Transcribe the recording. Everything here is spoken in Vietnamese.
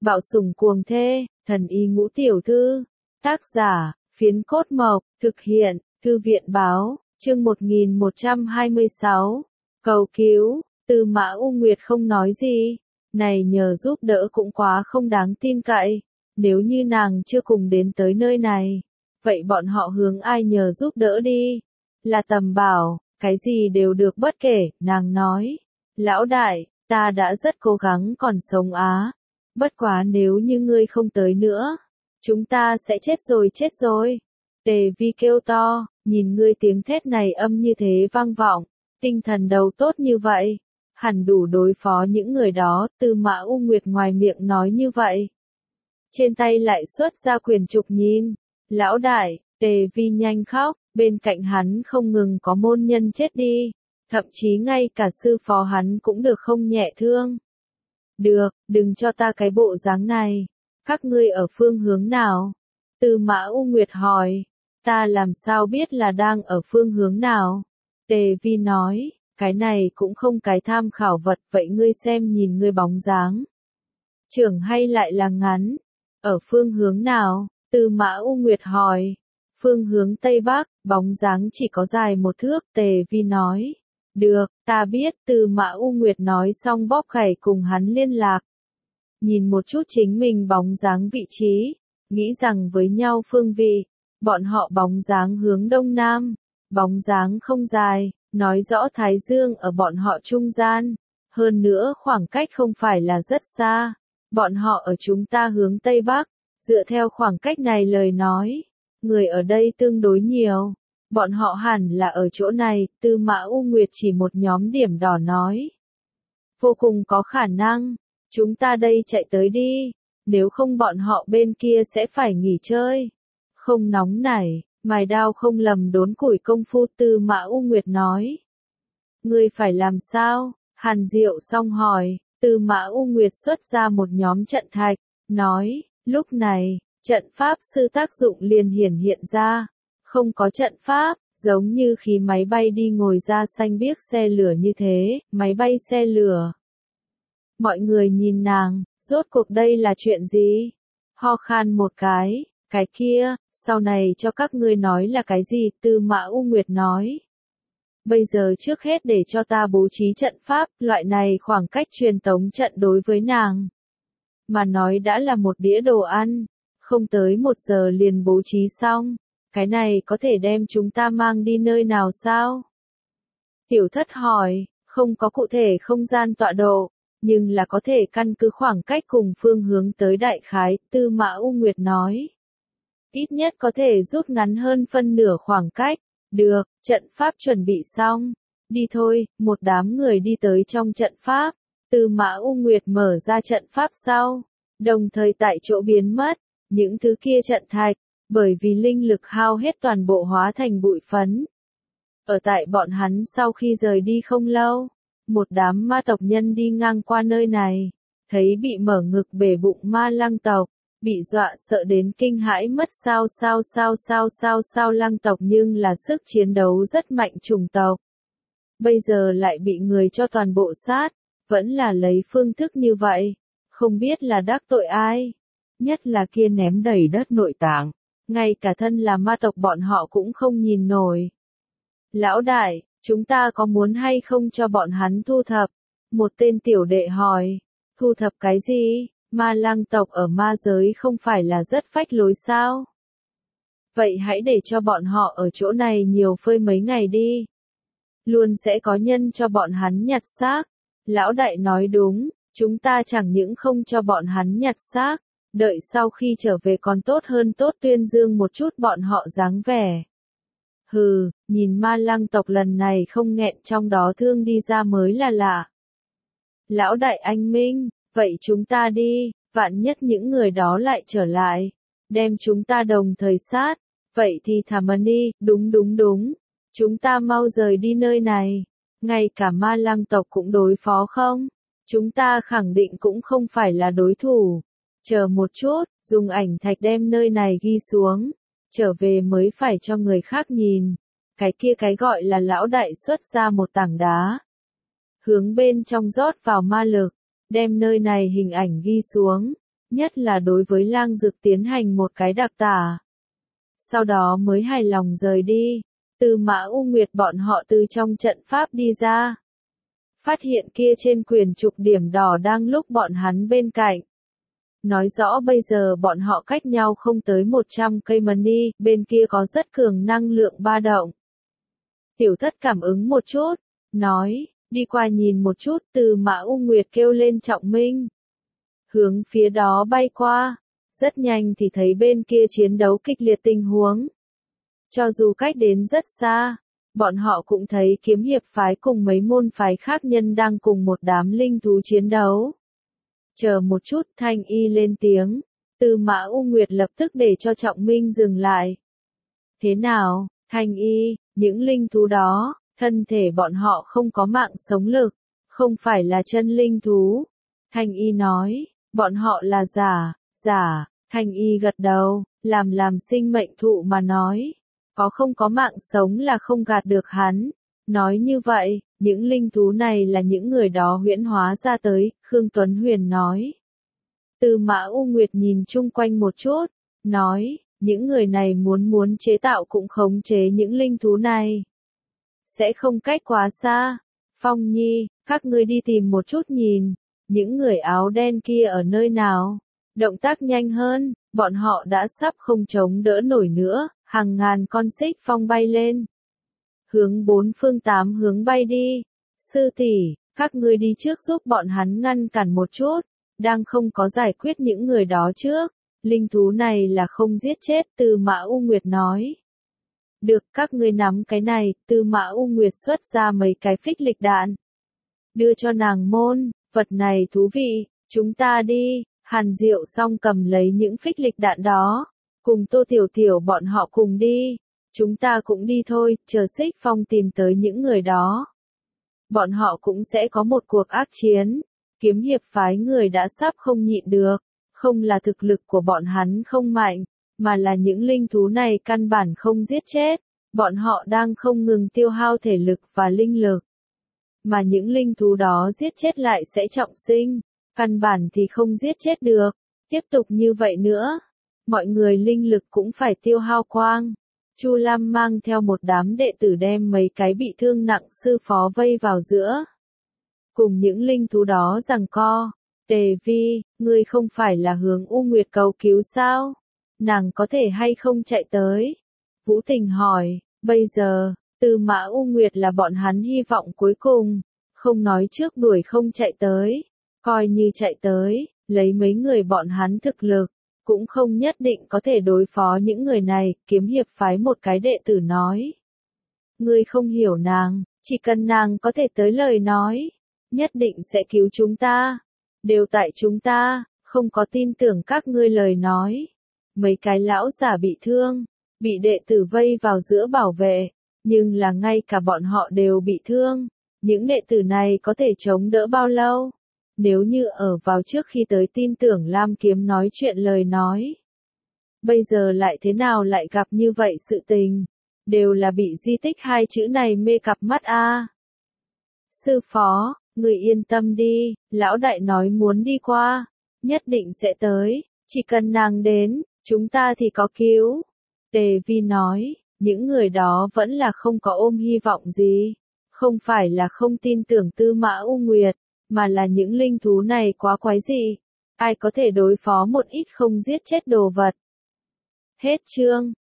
Bạo sủng cuồng thê, thần y ngũ tiểu thư. Tác giả, Phiến Cốt Mộc, thực hiện, Thư viện báo, chương 1126. Cầu cứu, Tư Mã U Nguyệt không nói gì. Này nhờ giúp đỡ cũng quá không đáng tin cậy. Nếu như nàng chưa cùng đến tới nơi này, vậy bọn họ hướng ai nhờ giúp đỡ đi? Là Tầm Bảo, cái gì đều được bất kể, nàng nói. Lão đại, ta đã rất cố gắng còn sống á. Bất quá nếu như ngươi không tới nữa, chúng ta sẽ chết rồi. Tề Vi kêu to, nhìn ngươi tiếng thét này âm như thế vang vọng, tinh thần đầu tốt như vậy, hẳn đủ đối phó những người đó. Tư Mã U Nguyệt ngoài miệng nói như vậy, trên tay lại xuất ra quyền trục nhìn. Lão đại, Tề Vi nhanh khóc, bên cạnh hắn không ngừng có môn nhân chết đi, thậm chí ngay cả sư phó hắn cũng được không nhẹ thương. Được, đừng cho ta cái bộ dáng này. Các ngươi ở phương hướng nào? Tư Mã U Nguyệt hỏi. Ta làm sao biết là đang ở phương hướng nào? Tề Vi nói, cái này cũng không cái tham khảo vật, vậy ngươi xem nhìn ngươi bóng dáng. Trưởng hay lại là ngắn? Ở phương hướng nào? Tư Mã U Nguyệt hỏi. Phương hướng Tây Bắc, bóng dáng chỉ có dài 1 thước, Tề Vi nói. Được, ta biết. Tư Mã U Nguyệt nói xong bóp khẩy cùng hắn liên lạc. Nhìn một chút chính mình bóng dáng vị trí, nghĩ rằng với nhau phương vị, bọn họ bóng dáng hướng đông nam, bóng dáng không dài, nói rõ Thái Dương ở bọn họ trung gian, hơn nữa khoảng cách không phải là rất xa, bọn họ ở chúng ta hướng Tây Bắc, dựa theo khoảng cách này lời nói, người ở đây tương đối nhiều. Bọn họ hẳn là ở chỗ này. Tư Mã U Nguyệt chỉ một nhóm điểm đỏ nói. Vô cùng có khả năng. Chúng ta đây chạy tới đi. Nếu không bọn họ bên kia sẽ phải nghỉ chơi. Không nóng nảy, mài đao không lầm đốn củi công phu. Tư Mã U Nguyệt nói. Ngươi phải làm sao? Hàn Diệu xong hỏi. Tư Mã U Nguyệt xuất ra một nhóm trận thạch. Nói, lúc này, trận pháp sư tác dụng liền hiện ra. Không có trận pháp, giống như khi máy bay đi ngồi ra xanh biếc xe lửa như thế, máy bay xe lửa. Mọi người nhìn nàng, rốt cuộc đây là chuyện gì? Ho khan một cái kia, sau này cho các ngươi nói là cái gì? Tư Mã U Nguyệt nói. Bây giờ trước hết để cho ta bố trí trận pháp, loại này khoảng cách truyền tống trận đối với nàng mà nói đã là một đĩa đồ ăn, không tới 1 giờ liền bố trí xong. Cái này có thể đem chúng ta mang đi nơi nào sao? Tiểu Thất hỏi, không có cụ thể không gian tọa độ, nhưng là có thể căn cứ khoảng cách cùng phương hướng tới đại khái. Tư Mã U Nguyệt nói. Ít nhất có thể rút ngắn hơn phân nửa khoảng cách. Được, trận pháp chuẩn bị xong. Đi thôi. Một đám người đi tới trong trận pháp. Tư Mã U Nguyệt mở ra trận pháp sau, đồng thời tại chỗ biến mất. Những thứ kia trận thạch, bởi vì linh lực hao hết toàn bộ hóa thành bụi phấn. Ở tại bọn hắn sau khi rời đi không lâu, một đám ma tộc nhân đi ngang qua nơi này, thấy bị mở ngực bể bụng ma lăng tộc, bị dọa sợ đến kinh hãi mất. Sao lăng tộc nhưng là sức chiến đấu rất mạnh chủng tộc. Bây giờ lại bị người cho toàn bộ sát, vẫn là lấy phương thức như vậy, không biết là đắc tội ai. Nhất là kia ném đầy đất nội tạng, ngay cả thân là ma tộc bọn họ cũng không nhìn nổi. Lão đại, chúng ta có muốn hay không cho bọn hắn thu thập? Một tên tiểu đệ hỏi. Thu thập cái gì? Ma lang tộc ở ma giới không phải là rất phách lối sao? Vậy hãy để cho bọn họ ở chỗ này nhiều phơi mấy ngày đi. Luôn sẽ có nhân cho bọn hắn nhặt xác. Lão đại nói đúng, chúng ta chẳng những không cho bọn hắn nhặt xác, đợi sau khi trở về còn tốt hơn tốt tuyên dương một chút bọn họ dáng vẻ. Hừ, nhìn ma lăng tộc lần này không nghẹn trong đó thương đi ra mới là lạ. Lão đại anh minh, vậy chúng ta đi, vạn nhất những người đó lại trở lại, đem chúng ta đồng thời sát, vậy thì thả mần đi. Đúng, chúng ta mau rời đi nơi này, ngay cả ma lăng tộc cũng đối phó không? Chúng ta khẳng định cũng không phải là đối thủ. Chờ một chút, dùng ảnh thạch đem nơi này ghi xuống, trở về mới phải cho người khác nhìn. Cái kia cái gọi là lão đại xuất ra một tảng đá, hướng bên trong rót vào ma lực, đem nơi này hình ảnh ghi xuống, nhất là đối với lang dực tiến hành một cái đặc tả. Sau đó mới hài lòng rời đi. Tư Mã U Nguyệt bọn họ từ trong trận pháp đi ra. Phát hiện kia trên quyển trục điểm đỏ đang lúc bọn hắn bên cạnh. Nói rõ bây giờ bọn họ cách nhau không tới 100 cây money, bên kia có rất cường năng lượng ba động. Tiểu Thất cảm ứng một chút, nói, đi qua nhìn một chút. Tư Mã U Nguyệt kêu lên Trọng Minh. Hướng phía đó bay qua, rất nhanh thì thấy bên kia chiến đấu kịch liệt tình huống. Cho dù cách đến rất xa, bọn họ cũng thấy kiếm hiệp phái cùng mấy môn phái khác nhân đang cùng một đám linh thú chiến đấu. Chờ một chút, Thanh Y lên tiếng. Tư Mã U Nguyệt lập tức để cho Trọng Minh dừng lại. Thế nào, Thanh Y, những linh thú đó, thân thể bọn họ không có mạng sống lực, không phải là chân linh thú. Thanh Y nói, bọn họ là giả. Thanh Y gật đầu, làm sinh mệnh thụ mà nói. Không có mạng sống là không gạt được hắn. Nói như vậy, những linh thú này là những người đó huyễn hóa ra tới, Khương Tuấn Huyền nói. Tư Mã U Nguyệt nhìn chung quanh một chút, nói, những người này muốn chế tạo cũng khống chế những linh thú này. Sẽ không cách quá xa. Phong Nhi, các ngươi đi tìm một chút nhìn, những người áo đen kia ở nơi nào. Động tác nhanh hơn, bọn họ đã sắp không chống đỡ nổi nữa, hàng ngàn con xích phong bay lên. Hướng bốn phương tám hướng bay đi. Sư tỷ, các ngươi đi trước giúp bọn hắn ngăn cản một chút, đang không có giải quyết những người đó trước. Linh thú này là không giết chết, Tư Mã U Nguyệt nói. Được, các ngươi nắm cái này. Tư Mã U Nguyệt xuất ra mấy cái phích lịch đạn. Đưa cho nàng môn, vật này thú vị, chúng ta đi. Hàn Diệu xong cầm lấy những phích lịch đạn đó, cùng Tô Tiểu Tiểu bọn họ cùng đi. Chúng ta cũng đi thôi, chờ Xích Phong tìm tới những người đó. Bọn họ cũng sẽ có một cuộc ác chiến. Kiếm hiệp phái người đã sắp không nhịn được, không là thực lực của bọn hắn không mạnh, mà là những linh thú này căn bản không giết chết. Bọn họ đang không ngừng tiêu hao thể lực và linh lực. Mà những linh thú đó giết chết lại sẽ trọng sinh. Căn bản thì không giết chết được. Tiếp tục như vậy nữa, mọi người linh lực cũng phải tiêu hao quang. Chu Lam mang theo một đám đệ tử đem mấy cái bị thương nặng sư phó vây vào giữa. Cùng những linh thú đó giằng co. Tề Vi, ngươi không phải là hướng U Nguyệt cầu cứu sao? Nàng có thể hay không chạy tới? Vũ Tình hỏi, bây giờ, Tư Mã U Nguyệt là bọn hắn hy vọng cuối cùng. Không nói trước đuổi không chạy tới. Coi như chạy tới, lấy mấy người bọn hắn thực lực, cũng không nhất định có thể đối phó những người này. Kiếm hiệp phái một cái đệ tử nói. Ngươi không hiểu nàng, chỉ cần nàng có thể tới lời nói, nhất định sẽ cứu chúng ta. Đều tại chúng ta, không có tin tưởng các ngươi lời nói. Mấy cái lão giả bị thương, bị đệ tử vây vào giữa bảo vệ, nhưng là ngay cả bọn họ đều bị thương. Những đệ tử này có thể chống đỡ bao lâu? Nếu như ở vào trước khi tới tin tưởng Lam Kiếm nói chuyện lời nói. Bây giờ lại thế nào lại gặp như vậy sự tình? Đều là bị di tích hai chữ này mê cặp mắt a. Sư phó, người yên tâm đi, lão đại nói muốn đi qua, nhất định sẽ tới, chỉ cần nàng đến, chúng ta thì có cứu. Tề Vi nói, những người đó vẫn là không có ôm hy vọng gì, không phải là không tin tưởng Tư Mã U Nguyệt, mà là những linh thú này quá quái dị, ai có thể đối phó một ít không giết chết đồ vật. Hết chương.